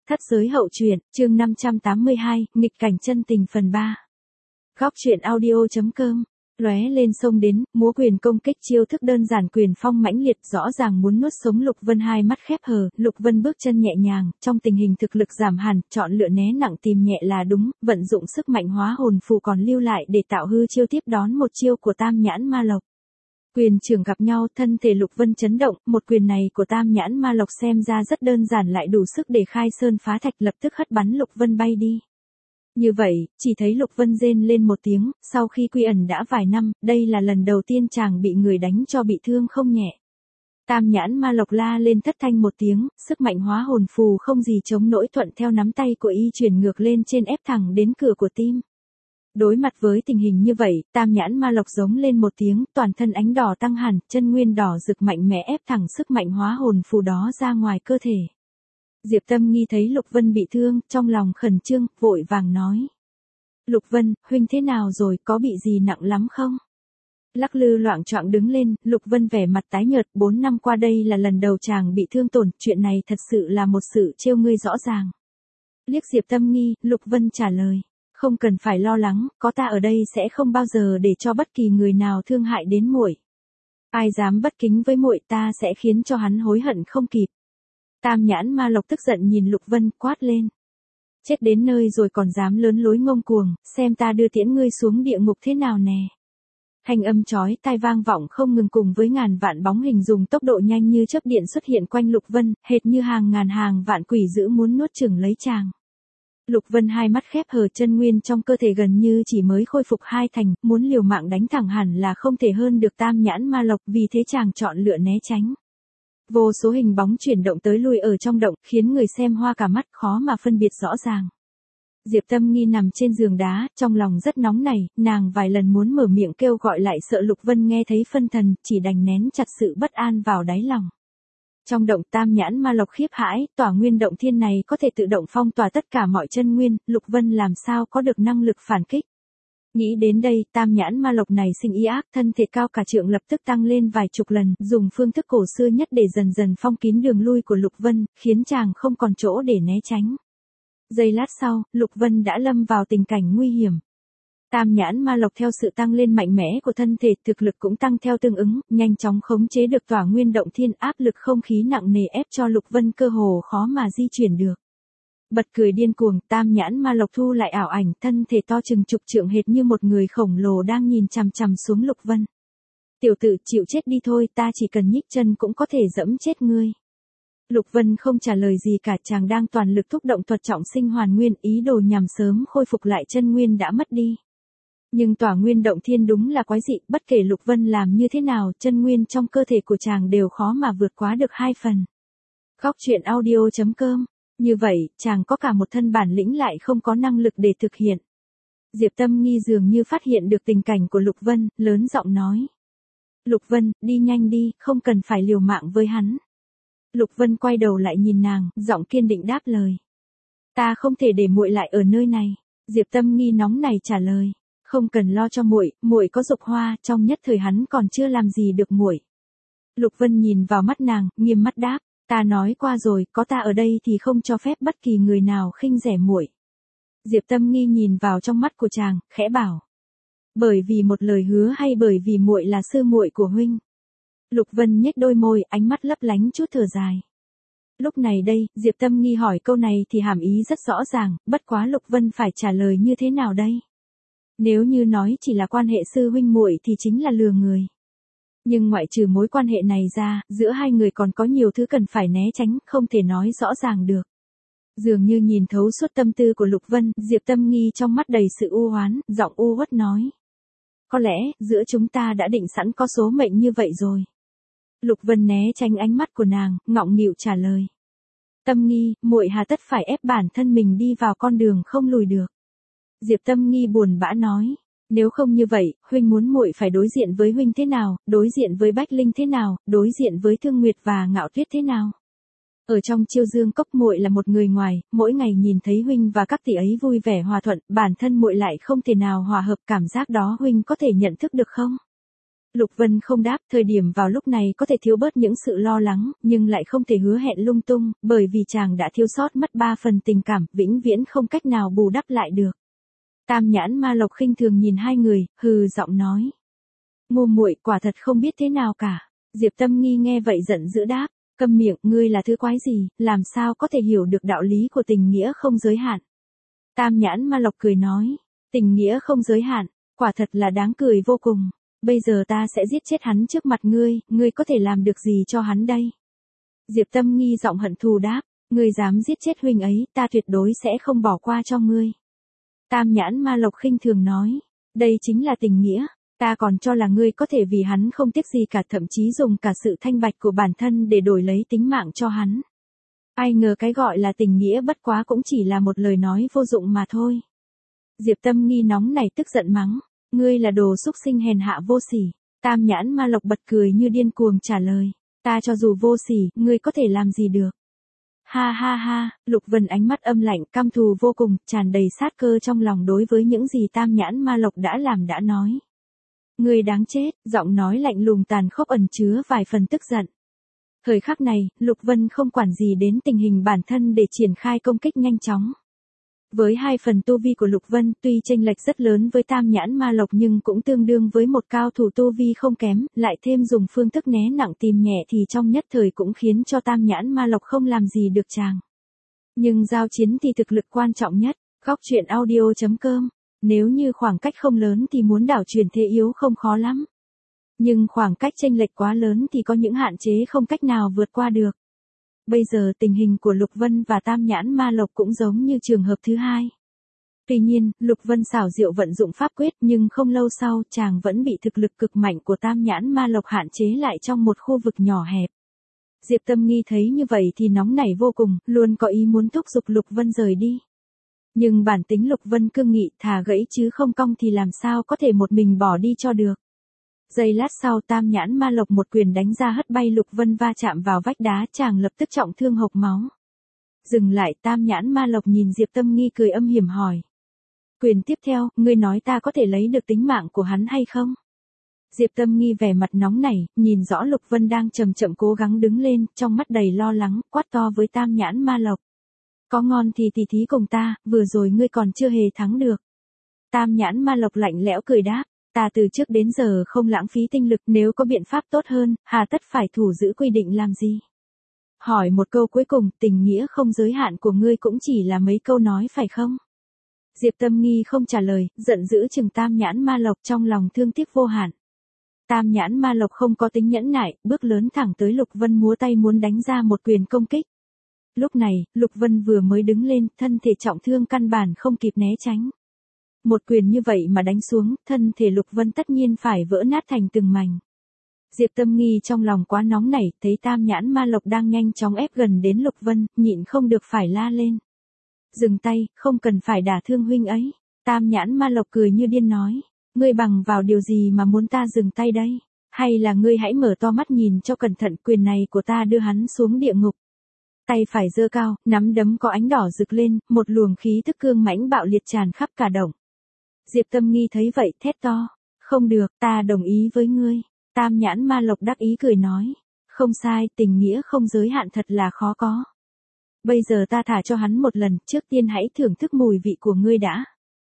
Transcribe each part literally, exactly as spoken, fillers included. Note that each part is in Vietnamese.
Thất giới hậu truyện, chương năm trăm tám mươi hai, nghịch cảnh chân tình phần ba. Góc truyện audio.com, lóe lên sông đến, múa quyền công kích chiêu thức đơn giản quyền phong mãnh liệt rõ ràng muốn nuốt sống Lục Vân hai mắt khép hờ, Lục Vân bước chân nhẹ nhàng, trong tình hình thực lực giảm hẳn, chọn lựa né nặng tìm nhẹ là đúng, vận dụng sức mạnh hóa hồn phù còn lưu lại để tạo hư chiêu tiếp đón một chiêu của Tam Nhãn Ma Lộc. Quyền trường gặp nhau, thân thể Lục Vân chấn động, một quyền này của Tam Nhãn Ma Lộc xem ra rất đơn giản lại đủ sức để khai sơn phá thạch, lập tức hất bắn Lục Vân bay đi. Như vậy, chỉ thấy Lục Vân rên lên một tiếng, sau khi quy ẩn đã vài năm, đây là lần đầu tiên chàng bị người đánh cho bị thương không nhẹ. Tam Nhãn Ma Lộc la lên thất thanh một tiếng, sức mạnh hóa hồn phù không gì chống nổi thuận theo nắm tay của y chuyển ngược lên trên ép thẳng đến cửa của tim. Đối mặt với tình hình như vậy, Tam Nhãn Ma Lộc giống lên một tiếng, toàn thân ánh đỏ tăng hẳn, chân nguyên đỏ rực mạnh mẽ ép thẳng sức mạnh hóa hồn phù đó ra ngoài cơ thể. Diệp Tâm Nghi thấy Lục Vân bị thương, trong lòng khẩn trương, vội vàng nói. Lục Vân, huynh thế nào rồi, có bị gì nặng lắm không? Lắc lư loạng choạng đứng lên, Lục Vân vẻ mặt tái nhợt, bốn năm qua đây là lần đầu chàng bị thương tổn, chuyện này thật sự là một sự trêu ngươi rõ ràng. Liếc Diệp Tâm Nghi, Lục Vân trả lời. Không cần phải lo lắng, có ta ở đây sẽ không bao giờ để cho bất kỳ người nào thương hại đến muội. Ai dám bất kính với muội ta sẽ khiến cho hắn hối hận không kịp. Tam Nhãn Ma Lộc tức giận nhìn Lục Vân quát lên. Chết đến nơi rồi còn dám lớn lối ngông cuồng, xem ta đưa tiễn ngươi xuống địa ngục thế nào nè. Thanh âm chói tai vang vọng không ngừng cùng với ngàn vạn bóng hình dùng tốc độ nhanh như chớp điện xuất hiện quanh Lục Vân, hệt như hàng ngàn hàng vạn quỷ dữ muốn nuốt chửng lấy chàng. Lục Vân hai mắt khép hờ, chân nguyên trong cơ thể gần như chỉ mới khôi phục hai thành, muốn liều mạng đánh thẳng hẳn là không thể hơn được Tam Nhãn Ma Lộc, vì thế chàng chọn lựa né tránh. Vô số hình bóng chuyển động tới lui ở trong động, khiến người xem hoa cả mắt, khó mà phân biệt rõ ràng. Diệp Tâm Nghi nằm trên giường đá, trong lòng rất nóng nảy, nàng vài lần muốn mở miệng kêu gọi lại sợ Lục Vân nghe thấy phân thần, chỉ đành nén chặt sự bất an vào đáy lòng. Trong động Tam Nhãn Ma Lộc khiếp hãi, tỏa nguyên động thiên này có thể tự động phong tỏa tất cả mọi chân nguyên, Lục Vân làm sao có được năng lực phản kích. Nghĩ đến đây, Tam Nhãn Ma Lộc này sinh ý ác, thân thể cao cả trượng lập tức tăng lên vài chục lần, dùng phương thức cổ xưa nhất để dần dần phong kín đường lui của Lục Vân, khiến chàng không còn chỗ để né tránh. Giây lát sau, Lục Vân đã lâm vào tình cảnh nguy hiểm. Tam Nhãn Ma Lộc theo sự tăng lên mạnh mẽ của thân thể, thực lực cũng tăng theo tương ứng, nhanh chóng khống chế được tỏa nguyên động thiên, áp lực không khí nặng nề ép cho Lục Vân cơ hồ khó mà di chuyển được. Bật cười điên cuồng, Tam Nhãn Ma Lộc thu lại ảo ảnh, thân thể to chừng chục trượng hệt như một người khổng lồ đang nhìn chằm chằm xuống Lục Vân. Tiểu tử, chịu chết đi thôi, ta chỉ cần nhích chân cũng có thể dẫm chết ngươi. Lục Vân không trả lời gì cả, chàng đang toàn lực thúc động thuật trọng sinh hoàn nguyên, ý đồ nhằm sớm khôi phục lại chân nguyên đã mất đi. Nhưng tỏa nguyên động thiên đúng là quái dị, bất kể Lục Vân làm như thế nào, chân nguyên trong cơ thể của chàng đều khó mà vượt quá được hai phần. Góc truyện audio.com, như vậy, chàng có cả một thân bản lĩnh lại không có năng lực để thực hiện. Diệp Tâm Nghi dường như phát hiện được tình cảnh của Lục Vân, lớn giọng nói. Lục Vân, đi nhanh đi, không cần phải liều mạng với hắn. Lục Vân quay đầu lại nhìn nàng, giọng kiên định đáp lời. Ta không thể để muội lại ở nơi này. Diệp Tâm Nghi nóng này trả lời. Không cần lo cho muội, muội có Dục Hoa, trong nhất thời hắn còn chưa làm gì được muội. Lục Vân nhìn vào mắt nàng, nghiêm mắt đáp, ta nói qua rồi, có ta ở đây thì không cho phép bất kỳ người nào khinh rẻ muội. Diệp Tâm Nghi nhìn vào trong mắt của chàng, khẽ bảo, bởi vì một lời hứa hay bởi vì muội là sư muội của huynh? Lục Vân nhếch đôi môi, ánh mắt lấp lánh chút thở dài. Lúc này đây, Diệp Tâm Nghi hỏi câu này thì hàm ý rất rõ ràng, bất quá Lục Vân phải trả lời như thế nào đây? Nếu như nói chỉ là quan hệ sư huynh muội thì chính là lừa người. Nhưng ngoại trừ mối quan hệ này ra, giữa hai người còn có nhiều thứ cần phải né tránh, không thể nói rõ ràng được. Dường như nhìn thấu suốt tâm tư của Lục Vân, Diệp Tâm Nghi trong mắt đầy sự u hoán, giọng u uất nói. Có lẽ, giữa chúng ta đã định sẵn có số mệnh như vậy rồi. Lục Vân né tránh ánh mắt của nàng, ngọng nghịu trả lời. Tâm Nghi, muội hà tất phải ép bản thân mình đi vào con đường không lùi được. Diệp Tâm Nghi buồn bã nói, nếu không như vậy, huynh muốn muội phải đối diện với huynh thế nào, đối diện với Bách Linh thế nào, đối diện với Thương Nguyệt và Ngạo Tuyết thế nào? Ở trong Chiêu Dương Cốc muội là một người ngoài, mỗi ngày nhìn thấy huynh và các tỷ ấy vui vẻ hòa thuận, bản thân muội lại không thể nào hòa hợp, cảm giác đó huynh có thể nhận thức được không? Lục Vân không đáp, thời điểm vào lúc này có thể thiếu bớt những sự lo lắng, nhưng lại không thể hứa hẹn lung tung, bởi vì chàng đã thiếu sót mất ba phần tình cảm, vĩnh viễn không cách nào bù đắp lại được. Tam nhãn ma lộc khinh thường nhìn hai người, hừ giọng nói. Ngu muội, quả thật không biết thế nào cả. Diệp Tâm Nghi nghe vậy giận dữ đáp, câm miệng, ngươi là thứ quái gì, làm sao có thể hiểu được đạo lý của tình nghĩa không giới hạn. Tam nhãn ma lộc cười nói, tình nghĩa không giới hạn, quả thật là đáng cười vô cùng. Bây giờ ta sẽ giết chết hắn trước mặt ngươi, ngươi có thể làm được gì cho hắn đây? Diệp Tâm Nghi giọng hận thù đáp, ngươi dám giết chết huynh ấy, ta tuyệt đối sẽ không bỏ qua cho ngươi. Tam nhãn ma lộc khinh thường nói, đây chính là tình nghĩa, ta còn cho là ngươi có thể vì hắn không tiếc gì cả, thậm chí dùng cả sự thanh bạch của bản thân để đổi lấy tính mạng cho hắn. Ai ngờ cái gọi là tình nghĩa bất quá cũng chỉ là một lời nói vô dụng mà thôi. Diệp Tâm Nghi nóng này tức giận mắng, ngươi là đồ xúc sinh hèn hạ vô sỉ. Tam nhãn ma lộc bật cười như điên cuồng trả lời, ta cho dù vô sỉ, ngươi có thể làm gì được. Ha ha ha, Lục Vân ánh mắt âm lạnh, căm thù vô cùng, tràn đầy sát cơ trong lòng đối với những gì tam nhãn ma lộc đã làm đã nói. Ngươi đáng chết, giọng nói lạnh lùng tàn khốc ẩn chứa vài phần tức giận. Thời khắc này, Lục Vân không quản gì đến tình hình bản thân để triển khai công kích nhanh chóng. Với hai phần tu vi của Lục Vân, tuy chênh lệch rất lớn với tam nhãn ma lộc nhưng cũng tương đương với một cao thủ tu vi không kém, lại thêm dùng phương thức né nặng tìm nhẹ thì trong nhất thời cũng khiến cho tam nhãn ma lộc không làm gì được chàng. Nhưng giao chiến thì thực lực quan trọng nhất. Góc truyện audio chấm com. Nếu như khoảng cách không lớn thì muốn đảo chuyển thế yếu không khó lắm. Nhưng khoảng cách chênh lệch quá lớn thì có những hạn chế không cách nào vượt qua được. Bây giờ tình hình của Lục Vân và tam nhãn ma lộc cũng giống như trường hợp thứ hai. Tuy nhiên, Lục Vân xảo diệu vận dụng pháp quyết nhưng không lâu sau chàng vẫn bị thực lực cực mạnh của tam nhãn ma lộc hạn chế lại trong một khu vực nhỏ hẹp. Diệp Tâm Nghi thấy như vậy thì nóng nảy vô cùng, luôn có ý muốn thúc giục Lục Vân rời đi. Nhưng bản tính Lục Vân cương nghị, thà gãy chứ không cong thì làm sao có thể một mình bỏ đi cho được. Giây lát sau tam nhãn ma lộc một quyền đánh ra hất bay Lục Vân va chạm vào vách đá, chàng lập tức trọng thương hộc máu. Dừng lại, tam nhãn ma lộc nhìn Diệp Tâm Nghi cười âm hiểm hỏi. Quyền tiếp theo, ngươi nói ta có thể lấy được tính mạng của hắn hay không? Diệp Tâm Nghi vẻ mặt nóng nảy, nhìn rõ Lục Vân đang chậm chậm cố gắng đứng lên, trong mắt đầy lo lắng, quát to với tam nhãn ma lộc. Có ngon thì tỉ thí cùng ta, vừa rồi ngươi còn chưa hề thắng được. Tam nhãn ma lộc lạnh lẽo cười đáp, ta từ trước đến giờ không lãng phí tinh lực, nếu có biện pháp tốt hơn, hà tất phải thủ giữ quy định làm gì? Hỏi một câu cuối cùng, tình nghĩa không giới hạn của ngươi cũng chỉ là mấy câu nói phải không? Diệp Tâm Nghi không trả lời, giận dữ chừng tam nhãn ma lộc, trong lòng thương tiếc vô hạn. Tam nhãn ma lộc không có tính nhẫn nại, bước lớn thẳng tới Lục Vân múa tay muốn đánh ra một quyền công kích. Lúc này, Lục Vân vừa mới đứng lên, thân thể trọng thương căn bản không kịp né tránh. Một quyền như vậy mà đánh xuống, thân thể Lục Vân tất nhiên phải vỡ nát thành từng mảnh. Diệp Tâm Nghi trong lòng quá nóng nảy, thấy tam nhãn ma lộc đang nhanh chóng ép gần đến Lục Vân, nhịn không được phải la lên. Dừng tay, không cần phải đả thương huynh ấy. Tam nhãn ma lộc cười như điên nói, ngươi bằng vào điều gì mà muốn ta dừng tay đây? Hay là ngươi hãy mở to mắt nhìn cho cẩn thận, quyền này của ta đưa hắn xuống địa ngục. Tay phải giơ cao, nắm đấm có ánh đỏ rực lên, một luồng khí tức cương mãnh bạo liệt tràn khắp cả động. Diệp Tâm Nghi thấy vậy, thét to, không được, ta đồng ý với ngươi. Tam nhãn ma lộc đắc ý cười nói, không sai, tình nghĩa không giới hạn thật là khó có. Bây giờ ta thả cho hắn một lần, trước tiên hãy thưởng thức mùi vị của ngươi đã.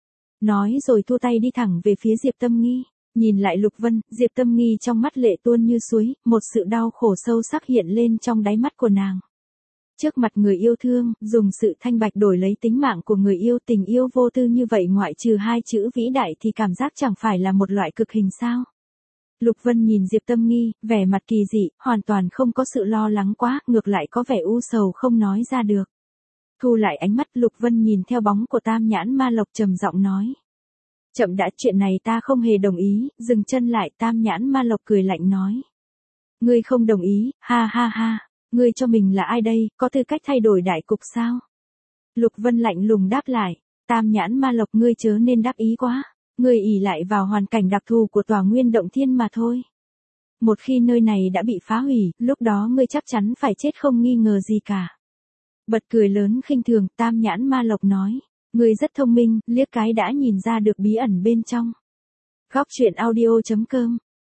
Nói rồi thua tay đi thẳng về phía Diệp Tâm Nghi, nhìn lại Lục Vân, Diệp Tâm Nghi trong mắt lệ tuôn như suối, một sự đau khổ sâu sắc hiện lên trong đáy mắt của nàng. Trước mặt người yêu thương, dùng sự thanh bạch đổi lấy tính mạng của người yêu, tình yêu vô tư như vậy ngoại trừ hai chữ vĩ đại thì cảm giác chẳng phải là một loại cực hình sao. Lục Vân nhìn Diệp Tâm Nghi, vẻ mặt kỳ dị, hoàn toàn không có sự lo lắng quá, ngược lại có vẻ u sầu không nói ra được. Thu lại ánh mắt, Lục Vân nhìn theo bóng của tam nhãn ma lộc trầm giọng nói. Chậm đã, chuyện này ta không hề đồng ý, dừng chân lại, tam nhãn ma lộc cười lạnh nói. Ngươi không đồng ý, ha ha ha. Ngươi cho mình là ai đây, có tư cách thay đổi đại cục sao? Lục Vân lạnh lùng đáp lại, tam nhãn ma lộc, ngươi chớ nên đắc ý quá, ngươi ỷ lại vào hoàn cảnh đặc thù của tòa nguyên động thiên mà thôi. Một khi nơi này đã bị phá hủy, lúc đó ngươi chắc chắn phải chết không nghi ngờ gì cả. Bật cười lớn khinh thường, tam nhãn ma lộc nói, ngươi rất thông minh, liếc cái đã nhìn ra được bí ẩn bên trong. Góc truyện audio chấm com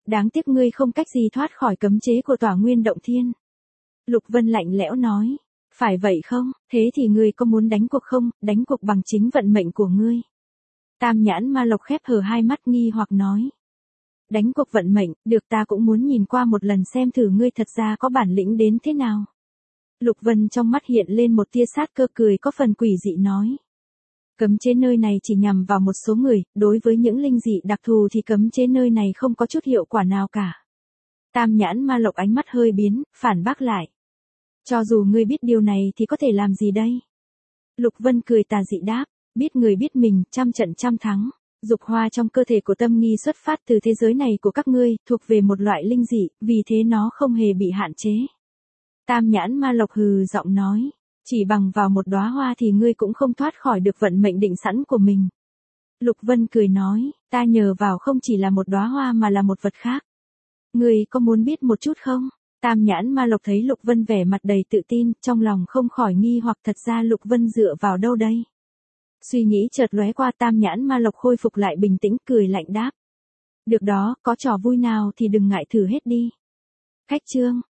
Đáng tiếc ngươi không cách gì thoát khỏi cấm chế của Tỏa Nguyên Động Thiên. Lục Vân lạnh lẽo nói. Phải vậy không, thế thì ngươi có muốn đánh cuộc không, đánh cuộc bằng chính vận mệnh của ngươi. Tam nhãn ma lộc khép hờ hai mắt nghi hoặc nói. Đánh cuộc vận mệnh, được, ta cũng muốn nhìn qua một lần xem thử ngươi thật ra có bản lĩnh đến thế nào. Lục Vân trong mắt hiện lên một tia sát cơ, cười có phần quỷ dị nói. Cấm chế nơi này chỉ nhằm vào một số người, đối với những linh dị đặc thù thì cấm chế nơi này không có chút hiệu quả nào cả. Tam nhãn ma lộc ánh mắt hơi biến, phản bác lại. Cho dù ngươi biết điều này thì có thể làm gì đây? Lục Vân cười tà dị đáp, biết người biết mình, trăm trận trăm thắng. Dục hoa trong cơ thể của Tâm Nghi xuất phát từ thế giới này của các ngươi, thuộc về một loại linh dị, vì thế nó không hề bị hạn chế. Tam nhãn ma lộc hừ giọng nói, chỉ bằng vào một đóa hoa thì ngươi cũng không thoát khỏi được vận mệnh định sẵn của mình. Lục Vân cười nói, ta nhờ vào không chỉ là một đóa hoa mà là một vật khác. Ngươi có muốn biết một chút không? Tam nhãn ma lộc thấy Lục Vân vẻ mặt đầy tự tin, trong lòng không khỏi nghi hoặc thật ra Lục Vân dựa vào đâu đây? Suy nghĩ chợt lóe qua, tam nhãn ma lộc khôi phục lại bình tĩnh, cười lạnh đáp. Được đó, có trò vui nào thì đừng ngại thử hết đi. Khách chương,